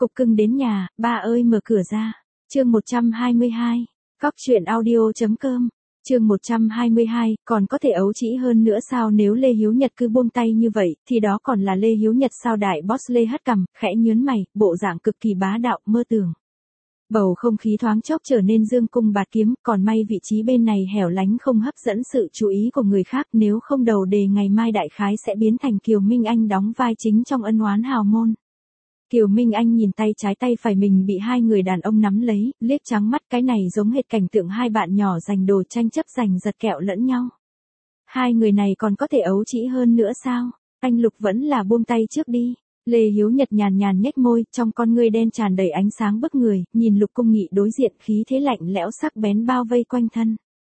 Cục cưng đến nhà, ba ơi mở cửa ra. Chương 122. Cóc truyện audio.com. Chương 122, còn có thể ấu trĩ hơn nữa sao? Nếu Lê Hiếu Nhật cứ buông tay như vậy, thì đó còn là Lê Hiếu Nhật sao? Đại boss Lê hất cằm, khẽ nhớn mày, bộ dạng cực kỳ bá đạo, mơ tưởng. Bầu không khí thoáng chốc trở nên dương cung bạt kiếm, còn may vị trí bên này hẻo lánh không hấp dẫn sự chú ý của người khác, nếu không đầu đề ngày mai đại khái sẽ biến thành Kiều Minh Anh đóng vai chính trong ân oán hào môn. Kiều Minh Anh nhìn tay trái tay phải mình bị hai người đàn ông nắm lấy, liếc trắng mắt, cái này giống hệt cảnh tượng hai bạn nhỏ giành đồ tranh chấp giành giật kẹo lẫn nhau. Hai người này còn có thể ấu trĩ hơn nữa sao? Anh Lục vẫn là buông tay trước đi. Lê Hiếu Nhật nhàn nhàn nhếch môi, trong con ngươi đen tràn đầy ánh sáng bức người, nhìn Lục Cung Nghị đối diện, khí thế lạnh lẽo sắc bén bao vây quanh thân.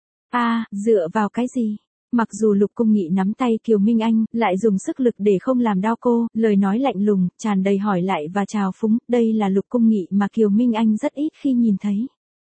Dựa vào cái gì? Mặc dù Lục Cung Nghị nắm tay Kiều Minh Anh, lại dùng sức lực để không làm đau cô, lời nói lạnh lùng, tràn đầy hỏi lại và trào phúng, đây là Lục Cung Nghị mà Kiều Minh Anh rất ít khi nhìn thấy.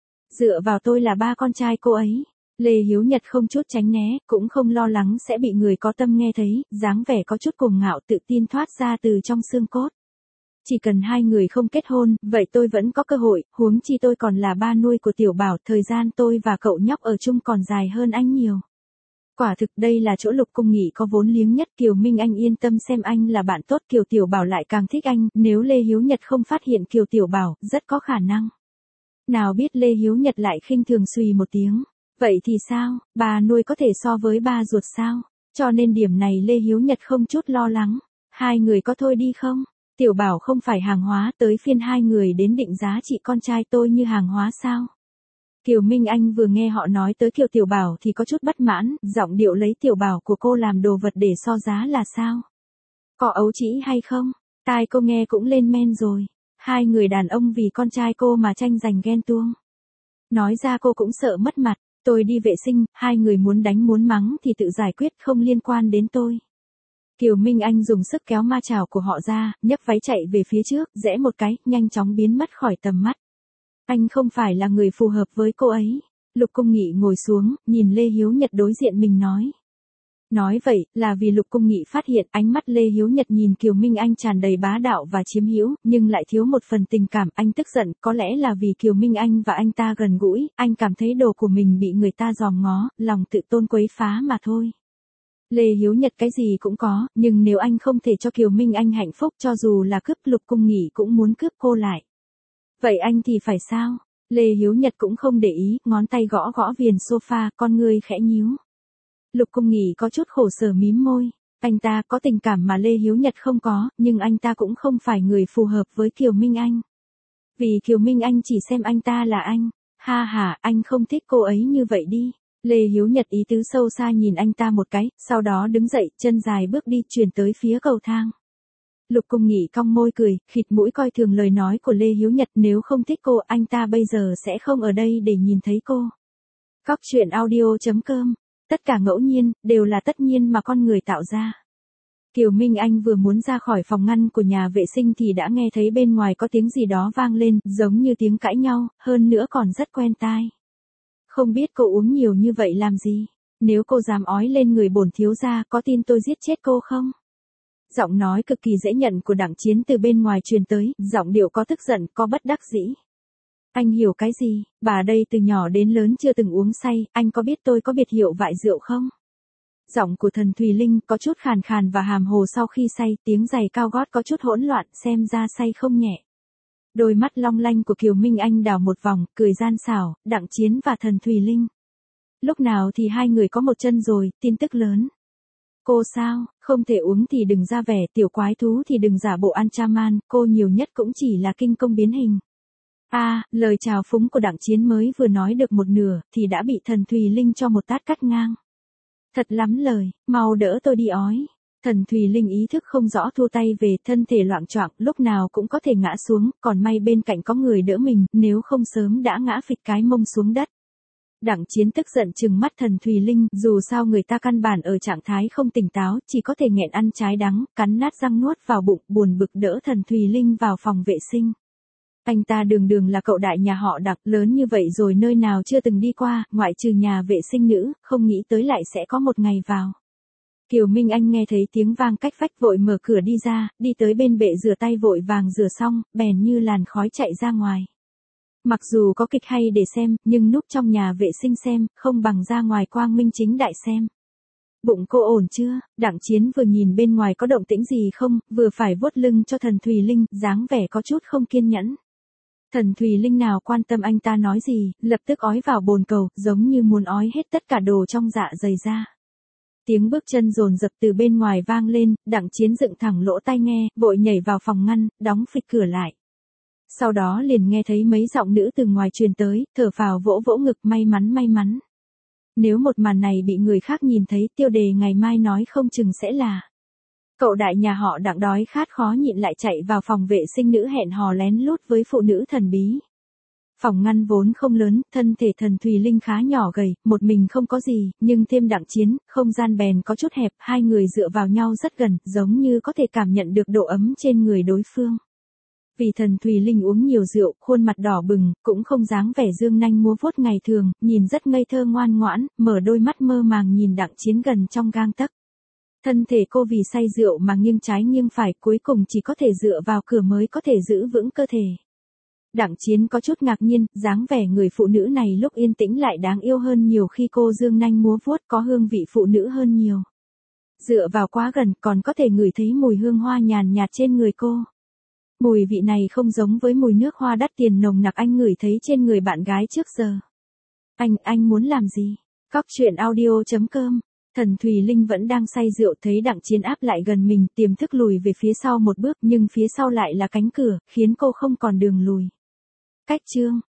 Dựa vào tôi là ba con trai cô ấy. Lê Hiếu Nhật không chút tránh né, cũng không lo lắng sẽ bị người có tâm nghe thấy, dáng vẻ có chút cuồng ngạo tự tin thoát ra từ trong xương cốt. Chỉ cần hai người không kết hôn, vậy tôi vẫn có cơ hội, huống chi tôi còn là ba nuôi của Tiểu Bảo, thời gian tôi và cậu nhóc ở chung còn dài hơn anh nhiều. Quả thực đây là chỗ Lục Cung Nghị có vốn liếng nhất. Kiều Minh Anh yên tâm xem anh là bạn tốt, Kiều Tiểu Bảo lại càng thích anh, nếu Lê Hiếu Nhật không phát hiện Kiều Tiểu Bảo, rất có khả năng. Nào biết Lê Hiếu Nhật lại khinh thường xùy một tiếng. Vậy thì sao, bà nuôi có thể so với ba ruột sao? Cho nên điểm này Lê Hiếu Nhật không chút lo lắng. Hai người có thôi đi không? Tiểu Bảo không phải hàng hóa, tới phiên hai người đến định giá trị con trai tôi như hàng hóa sao? Kiều Minh Anh vừa nghe họ nói tới Kiều Tiểu Bảo thì có chút bất mãn, giọng điệu lấy Tiểu Bảo của cô làm đồ vật để so giá là sao? Có ấu trĩ hay không? Tai cô nghe cũng lên men rồi. Hai người đàn ông vì con trai cô mà tranh giành ghen tuông. Nói ra cô cũng sợ mất mặt. Tôi đi vệ sinh, hai người muốn đánh muốn mắng thì tự giải quyết, không liên quan đến tôi. Kiều Minh Anh dùng sức kéo ma chảo của họ ra, nhấc váy chạy về phía trước, rẽ một cái, nhanh chóng biến mất khỏi tầm mắt. Anh không phải là người phù hợp với cô ấy. Lục Cung Nghị ngồi xuống, nhìn Lê Hiếu Nhật đối diện mình nói. Nói vậy, là vì Lục Cung Nghị phát hiện ánh mắt Lê Hiếu Nhật nhìn Kiều Minh Anh tràn đầy bá đạo và chiếm hữu, nhưng lại thiếu một phần tình cảm. Anh tức giận, có lẽ là vì Kiều Minh Anh và anh ta gần gũi, anh cảm thấy đồ của mình bị người ta dòm ngó, lòng tự tôn quấy phá mà thôi. Lê Hiếu Nhật cái gì cũng có, nhưng nếu anh không thể cho Kiều Minh Anh hạnh phúc, cho dù là cướp, Lục Cung Nghị cũng muốn cướp cô lại. Vậy anh thì phải sao? Lê Hiếu Nhật cũng không để ý, ngón tay gõ gõ viền sofa, con người khẽ nhíu. Lục Cung Nghị có chút khổ sở mím môi. Anh ta có tình cảm mà Lê Hiếu Nhật không có, nhưng anh ta cũng không phải người phù hợp với Kiều Minh Anh. Vì Kiều Minh Anh chỉ xem anh ta là anh. Anh không thích cô ấy như vậy đi. Lê Hiếu Nhật ý tứ sâu xa nhìn anh ta một cái, sau đó đứng dậy, chân dài bước đi, chuyển tới phía cầu thang. Lục Cung Nghị cong môi cười, khịt mũi coi thường lời nói của Lê Hiếu Nhật, nếu không thích cô, anh ta bây giờ sẽ không ở đây để nhìn thấy cô. Cóc truyện audio.com. Tất cả ngẫu nhiên, đều là tất nhiên mà con người tạo ra. Kiều Minh Anh vừa muốn ra khỏi phòng ngăn của nhà vệ sinh thì đã nghe thấy bên ngoài có tiếng gì đó vang lên, giống như tiếng cãi nhau, hơn nữa còn rất quen tai. Không biết cô uống nhiều như vậy làm gì? Nếu cô dám ói lên người bổn thiếu gia, có tin tôi giết chết cô không? Giọng nói cực kỳ dễ nhận của Đặng Chiến từ bên ngoài truyền tới, giọng điệu có tức giận, có bất đắc dĩ. Anh hiểu cái gì? Bà đây từ nhỏ đến lớn chưa từng uống say, anh có biết tôi có biệt hiệu vại rượu không? Giọng của Thần Thùy Linh có chút khàn khàn và hàm hồ sau khi say, tiếng giày cao gót có chút hỗn loạn, xem ra say không nhẹ. Đôi mắt long lanh của Kiều Minh Anh đảo một vòng, cười gian xảo, Đặng Chiến và Thần Thùy Linh. Lúc nào thì hai người có một chân rồi, tin tức lớn. Cô sao, không thể uống thì đừng ra vẻ, tiểu quái thú thì đừng giả bộ ăn chaman, cô nhiều nhất cũng chỉ là kinh công biến hình. Lời chào phúng của Đặng Chiến mới vừa nói được một nửa, thì đã bị Thần Thùy Linh cho một tát cắt ngang. Thật lắm lời, mau đỡ tôi đi ói. Thần Thùy Linh ý thức không rõ thua tay về, thân thể loạng choạng, lúc nào cũng có thể ngã xuống, còn may bên cạnh có người đỡ mình, nếu không sớm đã ngã phịch cái mông xuống đất. Đặng Chiến tức giận trừng mắt Thần Thùy Linh, dù sao người ta căn bản ở trạng thái không tỉnh táo, chỉ có thể nghẹn ăn trái đắng, cắn nát răng nuốt vào bụng, buồn bực đỡ Thần Thùy Linh vào phòng vệ sinh. Anh ta đường là cậu đại nhà họ Đặng, lớn như vậy rồi nơi nào chưa từng đi qua, ngoại trừ nhà vệ sinh nữ, không nghĩ tới lại sẽ có một ngày vào. Kiều Minh Anh nghe thấy tiếng vang cách vách vội mở cửa đi ra, đi tới bên bệ rửa tay vội vàng rửa xong, bèn như làn khói chạy ra ngoài. Mặc dù có kịch hay để xem, nhưng núp trong nhà vệ sinh xem, không bằng ra ngoài quang minh chính đại xem. Bụng cô ổn chưa? Đặng Chiến vừa nhìn bên ngoài có động tĩnh gì không, vừa phải vuốt lưng cho Thần Thùy Linh, dáng vẻ có chút không kiên nhẫn. Thần Thùy Linh nào quan tâm anh ta nói gì, lập tức ói vào bồn cầu, giống như muốn ói hết tất cả đồ trong dạ dày ra. Tiếng bước chân dồn dập từ bên ngoài vang lên, Đặng Chiến dựng thẳng lỗ tai nghe, vội nhảy vào phòng ngăn, đóng phịch cửa lại. Sau đó liền nghe thấy mấy giọng nữ từ ngoài truyền tới, thở phào vỗ vỗ ngực, may mắn may mắn. Nếu một màn này bị người khác nhìn thấy, tiêu đề ngày mai nói không chừng sẽ là cậu đại nhà họ Đặng đói khát khó nhịn lại chạy vào phòng vệ sinh nữ hẹn hò lén lút với phụ nữ thần bí. Phòng ngăn vốn không lớn, thân thể Thần Thùy Linh khá nhỏ gầy, một mình không có gì, nhưng thêm Đặng Chiến, không gian bèn có chút hẹp, hai người dựa vào nhau rất gần, giống như có thể cảm nhận được độ ấm trên người đối phương. Vì Thần Thùy Linh uống nhiều rượu, khuôn mặt đỏ bừng, cũng không dáng vẻ dương nanh múa vuốt ngày thường, nhìn rất ngây thơ ngoan ngoãn, mở đôi mắt mơ màng nhìn Đặng Chiến gần trong gang tấc. Thân thể cô vì say rượu mà nghiêng trái nghiêng phải, cuối cùng chỉ có thể dựa vào cửa mới có thể giữ vững cơ thể. Đặng Chiến có chút ngạc nhiên, dáng vẻ người phụ nữ này lúc yên tĩnh lại đáng yêu hơn nhiều khi cô dương nanh múa vuốt, có hương vị phụ nữ hơn nhiều. Dựa vào quá gần còn có thể ngửi thấy mùi hương hoa nhàn nhạt trên người cô. Mùi vị này không giống với mùi nước hoa đắt tiền nồng nặc anh ngửi thấy trên người bạn gái trước giờ. Anh muốn làm gì? Cóc truyện audio.com. Thần Thùy Linh vẫn đang say rượu, thấy Đặng Chiến áp lại gần mình, tiềm thức lùi về phía sau một bước, nhưng phía sau lại là cánh cửa, khiến cô không còn đường lùi. Cách chương